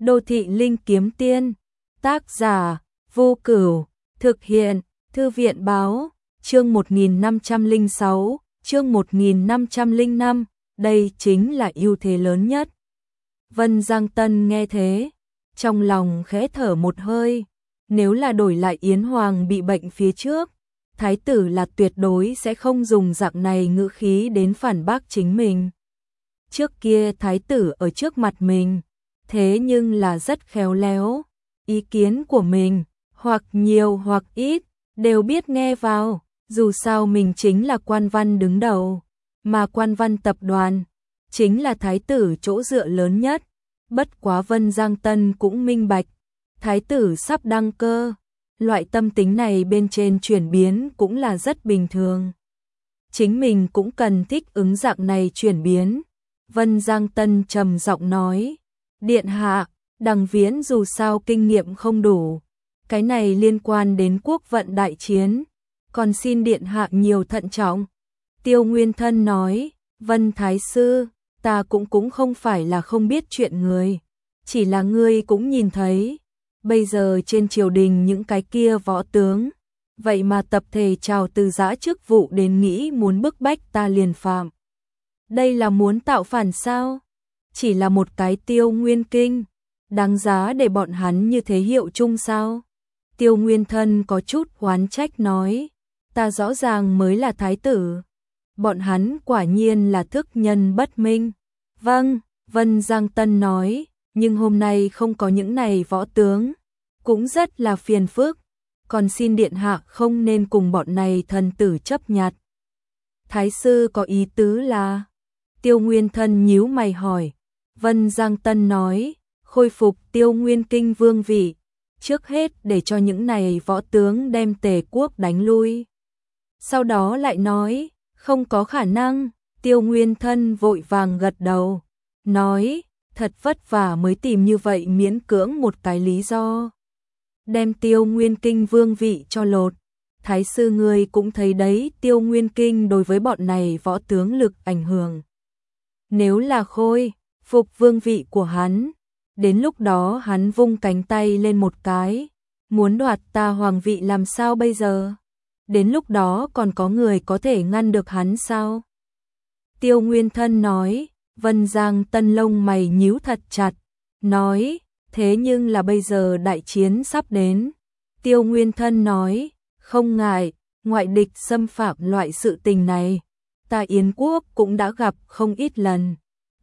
Đô thị linh kiếm tiên, tác giả, Vô Cửu, thực hiện, Thư viện báo, chương 1506, chương 1505, đây chính là ưu thế lớn nhất. Vân Giang Tân nghe thế, trong lòng khẽ thở một hơi, nếu là đổi lại Yến Hoàng bị bệnh phía trước, thái tử là tuyệt đối sẽ không dùng dạng này ngữ khí đến phản bác chính mình. Trước kia thái tử ở trước mặt mình, thế nhưng là rất khéo léo, ý kiến của mình, hoặc nhiều hoặc ít, đều biết nghe vào, dù sao mình chính là quan văn đứng đầu, mà quan văn tập đoàn, chính là thái tử chỗ dựa lớn nhất. Bất quá Vân Giang Tân cũng minh bạch, thái tử sắp đăng cơ, loại tâm tính này bên trên chuyển biến cũng là rất bình thường. Chính mình cũng cần thích ứng dạng này chuyển biến. Vân Giang Tân trầm giọng nói, điện hạ, Đằng Viễn dù sao kinh nghiệm không đủ, cái này liên quan đến quốc vận đại chiến, còn xin điện hạ nhiều thận trọng. Tiêu Nguyên Thân nói, Vân Thái Sư, ta cũng không phải là không biết chuyện người, chỉ là ngươi cũng nhìn thấy, bây giờ trên triều đình những cái kia võ tướng, vậy mà tập thể trào từ giã chức vụ đến nghĩ muốn bức bách ta liền phạm. Đây là muốn tạo phản sao? Chỉ là một cái Tiêu Nguyên Kinh, đáng giá để bọn hắn như thế hiệu chung sao? Tiêu Nguyên Thân có chút oán trách nói, ta rõ ràng mới là thái tử. Bọn hắn quả nhiên là thức nhân bất minh. Vâng, Vân Giang Tân nói, nhưng hôm nay không có những này võ tướng, cũng rất là phiền phức, còn xin điện hạ không nên cùng bọn này thần tử chấp nhặt. Thái sư có ý tứ là? Tiêu Nguyên Thân nhíu mày hỏi. Vân Giang Tân nói, khôi phục Tiêu Nguyên Kinh vương vị, trước hết để cho những này võ tướng đem Tề quốc đánh lui. Sau đó lại nói, không có khả năng. Tiêu Nguyên Thân vội vàng gật đầu, nói, thật vất vả mới tìm như vậy miễn cưỡng một cái lý do. Đem Tiêu Nguyên Kinh vương vị cho lột. Thái sư ngươi cũng thấy đấy, Tiêu Nguyên Kinh đối với bọn này võ tướng lực ảnh hưởng. Nếu là khôi phục vương vị của hắn, đến lúc đó hắn vung cánh tay lên một cái, muốn đoạt ta hoàng vị làm sao bây giờ? Đến lúc đó còn có người có thể ngăn được hắn sao? Tiêu Nguyên Thân nói. Vân Giang Tân lông mày nhíu thật chặt, nói, thế nhưng là bây giờ đại chiến sắp đến. Tiêu Nguyên Thân nói, không ngại, ngoại địch xâm phạm loại sự tình này, ta Yến quốc cũng đã gặp không ít lần.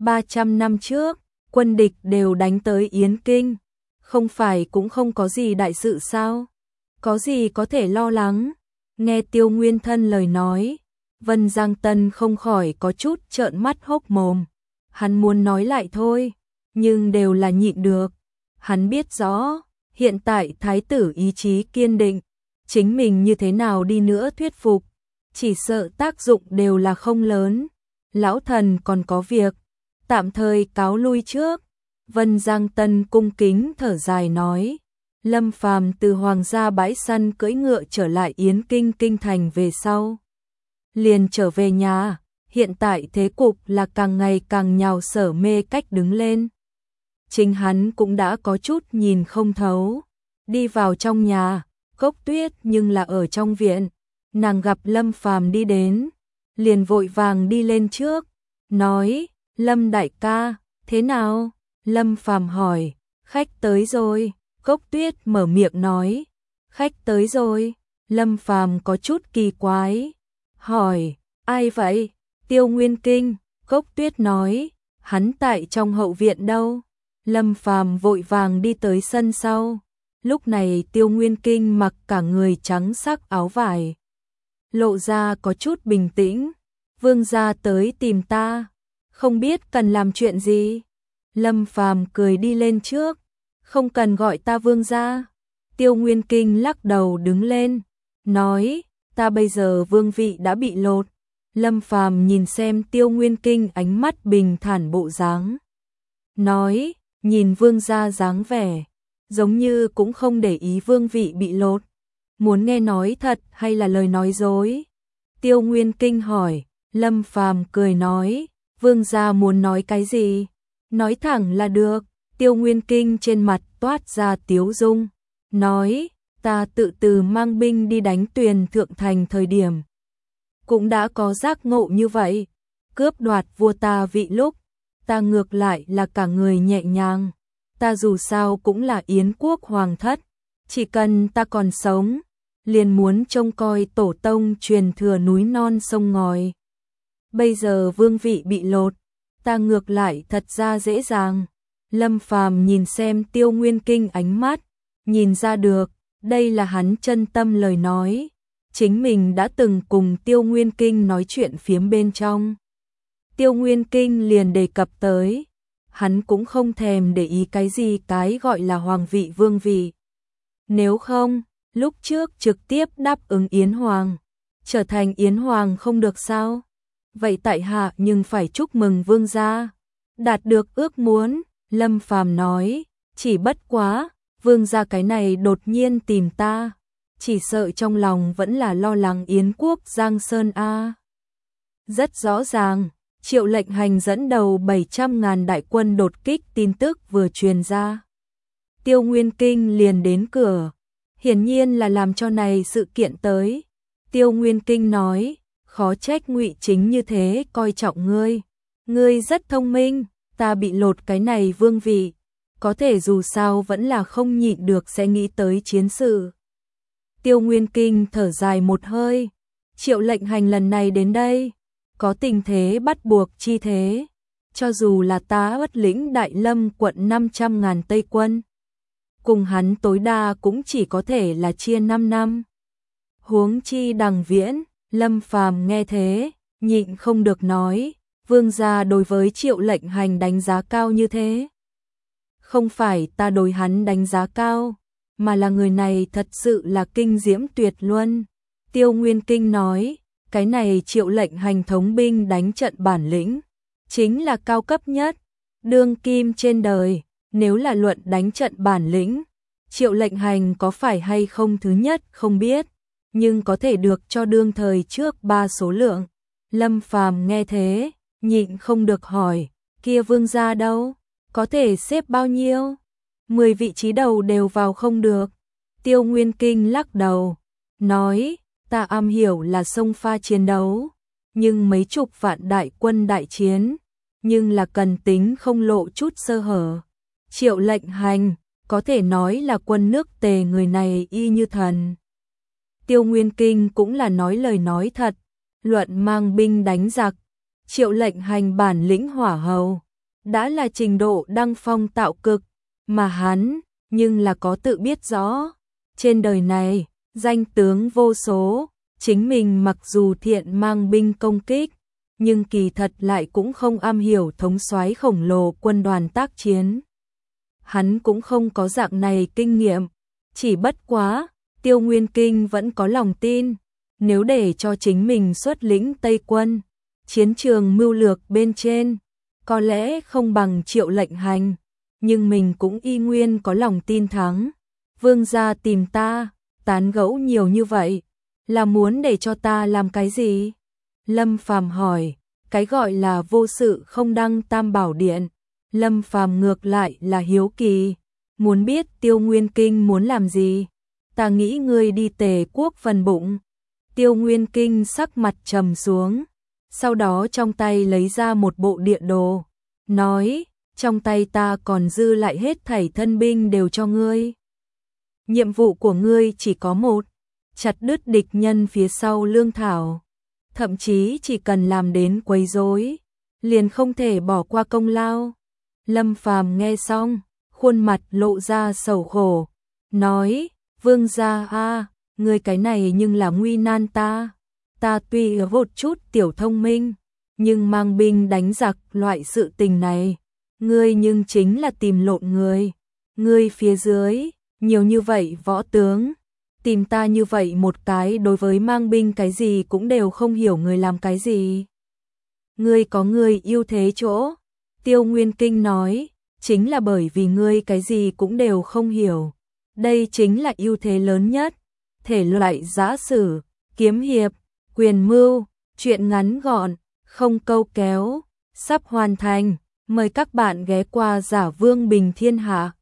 300 năm trước, quân địch đều đánh tới Yến Kinh, không phải cũng không có gì đại sự sao? Có gì có thể lo lắng? Nghe Tiêu Nguyên Thân lời nói, Vân Giang Tân không khỏi có chút trợn mắt hốc mồm. Hắn muốn nói lại thôi, nhưng đều là nhịn được. Hắn biết rõ, hiện tại thái tử ý chí kiên định, chính mình như thế nào đi nữa thuyết phục, chỉ sợ tác dụng đều là không lớn. Lão thần còn có việc, tạm thời cáo lui trước. Vân Giang Tân cung kính thở dài nói, Lâm Phàm từ hoàng gia bãi săn cưỡi ngựa trở lại Yến Kinh kinh thành về sau, liền trở về nhà. Hiện tại thế cục là càng ngày càng nhào sở mê cách đứng lên. Chính hắn cũng đã có chút nhìn không thấu. Đi vào trong nhà, Cốc Tuyết nhưng là ở trong viện. Nàng gặp Lâm Phàm đi đến, liền vội vàng đi lên trước, nói, Lâm đại ca, thế nào? Lâm Phàm hỏi, khách tới rồi. Cốc Tuyết mở miệng nói, khách tới rồi. Lâm Phàm có chút kỳ quái, hỏi, ai vậy? Tiêu Nguyên Kinh. Cốc Tuyết nói, hắn tại trong hậu viện đâu. Lâm Phàm vội vàng đi tới sân sau. Lúc này Tiêu Nguyên Kinh mặc cả người trắng sắc áo vải, lộ ra có chút bình tĩnh. Vương gia tới tìm ta, không biết cần làm chuyện gì. Lâm Phàm cười đi lên trước, không cần gọi ta vương gia. Tiêu Nguyên Kinh lắc đầu đứng lên, nói, ta bây giờ vương vị đã bị lột. Lâm Phàm nhìn xem Tiêu Nguyên Kinh ánh mắt bình thản bộ dáng, nói, nhìn vương gia dáng vẻ, giống như cũng không để ý vương vị bị lột. Muốn nghe nói thật hay là lời nói dối? Tiêu Nguyên Kinh hỏi. Lâm Phàm cười nói, vương gia muốn nói cái gì? Nói thẳng là được. Tiêu Nguyên Kinh trên mặt toát ra tiếu dung, nói, ta tự từ mang binh đi đánh Tuyền Thượng Thành thời điểm. Cũng đã có giác ngộ như vậy, cướp đoạt vua ta vị lúc, ta ngược lại là cả người nhẹ nhàng, ta dù sao cũng là Yến quốc hoàng thất, chỉ cần ta còn sống, liền muốn trông coi tổ tông truyền thừa núi non sông ngòi. Bây giờ vương vị bị lột, ta ngược lại thật ra dễ dàng. Lâm Phàm nhìn xem Tiêu Nguyên Kinh ánh mắt, nhìn ra được, đây là hắn chân tâm lời nói. Chính mình đã từng cùng Tiêu Nguyên Kinh nói chuyện phiếm bên trong. Tiêu Nguyên Kinh liền đề cập tới, hắn cũng không thèm để ý cái gì cái gọi là hoàng vị vương vị. Nếu không, lúc trước trực tiếp đáp ứng Yến Hoàng, trở thành Yến Hoàng không được sao? Vậy tại hạ nhưng phải chúc mừng vương gia, đạt được ước muốn. Lâm Phàm nói, chỉ bất quá, vương gia cái này đột nhiên tìm ta, chỉ sợ trong lòng vẫn là lo lắng Yến quốc Giang Sơn a. Rất rõ ràng, Triệu Lệnh Hành dẫn đầu 700.000 đại quân đột kích tin tức vừa truyền ra. Tiêu Nguyên Kinh liền đến cửa, hiển nhiên là làm cho này sự kiện tới. Tiêu Nguyên Kinh nói, khó trách Ngụy Chính như thế coi trọng ngươi, ngươi rất thông minh, ta bị lột cái này vương vị, có thể dù sao vẫn là không nhịn được sẽ nghĩ tới chiến sự. Tiêu Nguyên Kinh thở dài một hơi, Triệu Lệnh Hành lần này đến đây, có tình thế bắt buộc chi thế, cho dù là ta Bất lĩnh Đại Lâm quận 500.000 Tây quân, cùng hắn tối đa cũng chỉ có thể là chia 5 năm. Huống chi Đằng Viễn, Lâm Phàm nghe thế, nhịn không được nói, vương gia đối với Triệu Lệnh Hành đánh giá cao như thế. Không phải ta đối hắn đánh giá cao, mà là người này thật sự là kinh diễm tuyệt luân. Tiêu Nguyên Kinh nói, cái này Triệu Lệnh Hành thống binh đánh trận bản lĩnh, chính là cao cấp nhất, đương kim trên đời. Nếu là luận đánh trận bản lĩnh, Triệu Lệnh Hành có phải hay không thứ nhất không biết, nhưng có thể được cho đương thời trước 3 số lượng. Lâm Phàm nghe thế, nhịn không được hỏi, kia vương gia đâu, có thể xếp bao nhiêu? 10 vị trí đầu đều vào không được. Tiêu Nguyên Kinh lắc đầu, nói, ta am hiểu là xông pha chiến đấu, nhưng mấy chục vạn đại quân đại chiến, nhưng là cần tính không lộ chút sơ hở. Triệu Lệnh Hành, có thể nói là quân nước Tề người này y như thần. Tiêu Nguyên Kinh cũng là nói lời nói thật, luận mang binh đánh giặc, Triệu Lệnh Hành bản lĩnh hỏa hầu, đã là trình độ đăng phong tạo cực, mà hắn, nhưng là có tự biết rõ, trên đời này, danh tướng vô số, chính mình mặc dù thiện mang binh công kích, nhưng kỳ thật lại cũng không am hiểu thống soái khổng lồ quân đoàn tác chiến. Hắn cũng không có dạng này kinh nghiệm, chỉ bất quá, Tiêu Nguyên Kinh vẫn có lòng tin, nếu để cho chính mình xuất lĩnh Tây quân, chiến trường mưu lược bên trên, có lẽ không bằng Triệu Lệnh Hành, nhưng mình cũng y nguyên có lòng tin thắng. Vương gia tìm ta, tán gẫu nhiều như vậy, là muốn để cho ta làm cái gì? Lâm Phàm hỏi, cái gọi là vô sự không đăng Tam Bảo Điện. Lâm Phàm ngược lại là hiếu kỳ, muốn biết Tiêu Nguyên Kinh muốn làm gì. Ta nghĩ ngươi đi Tề quốc phần bụng. Tiêu Nguyên Kinh sắc mặt trầm xuống, sau đó trong tay lấy ra một bộ địa đồ, nói, trong tay ta còn dư lại hết thảy thân binh đều cho ngươi. Nhiệm vụ của ngươi chỉ có một, chặt đứt địch nhân phía sau lương thảo. Thậm chí chỉ cần làm đến quấy rối, liền không thể bỏ qua công lao. Lâm Phàm nghe xong, khuôn mặt lộ ra sầu khổ, nói, vương gia a, ngươi cái này nhưng là nguy nan ta. Ta tuy một chút tiểu thông minh, nhưng mang binh đánh giặc loại sự tình này, ngươi nhưng chính là tìm lộn người. Ngươi phía dưới, nhiều như vậy võ tướng, tìm ta như vậy một cái đối với mang binh cái gì cũng đều không hiểu người làm cái gì. Ngươi có ngươi ưu thế chỗ. Tiêu Nguyên Kinh nói, chính là bởi vì ngươi cái gì cũng đều không hiểu. Đây chính là ưu thế lớn nhất. Thể loại giã sử, kiếm hiệp, quyền mưu, chuyện ngắn gọn, không câu kéo, sắp hoàn thành. Mời các bạn ghé qua Giả Vương Bình Thiên Hạ.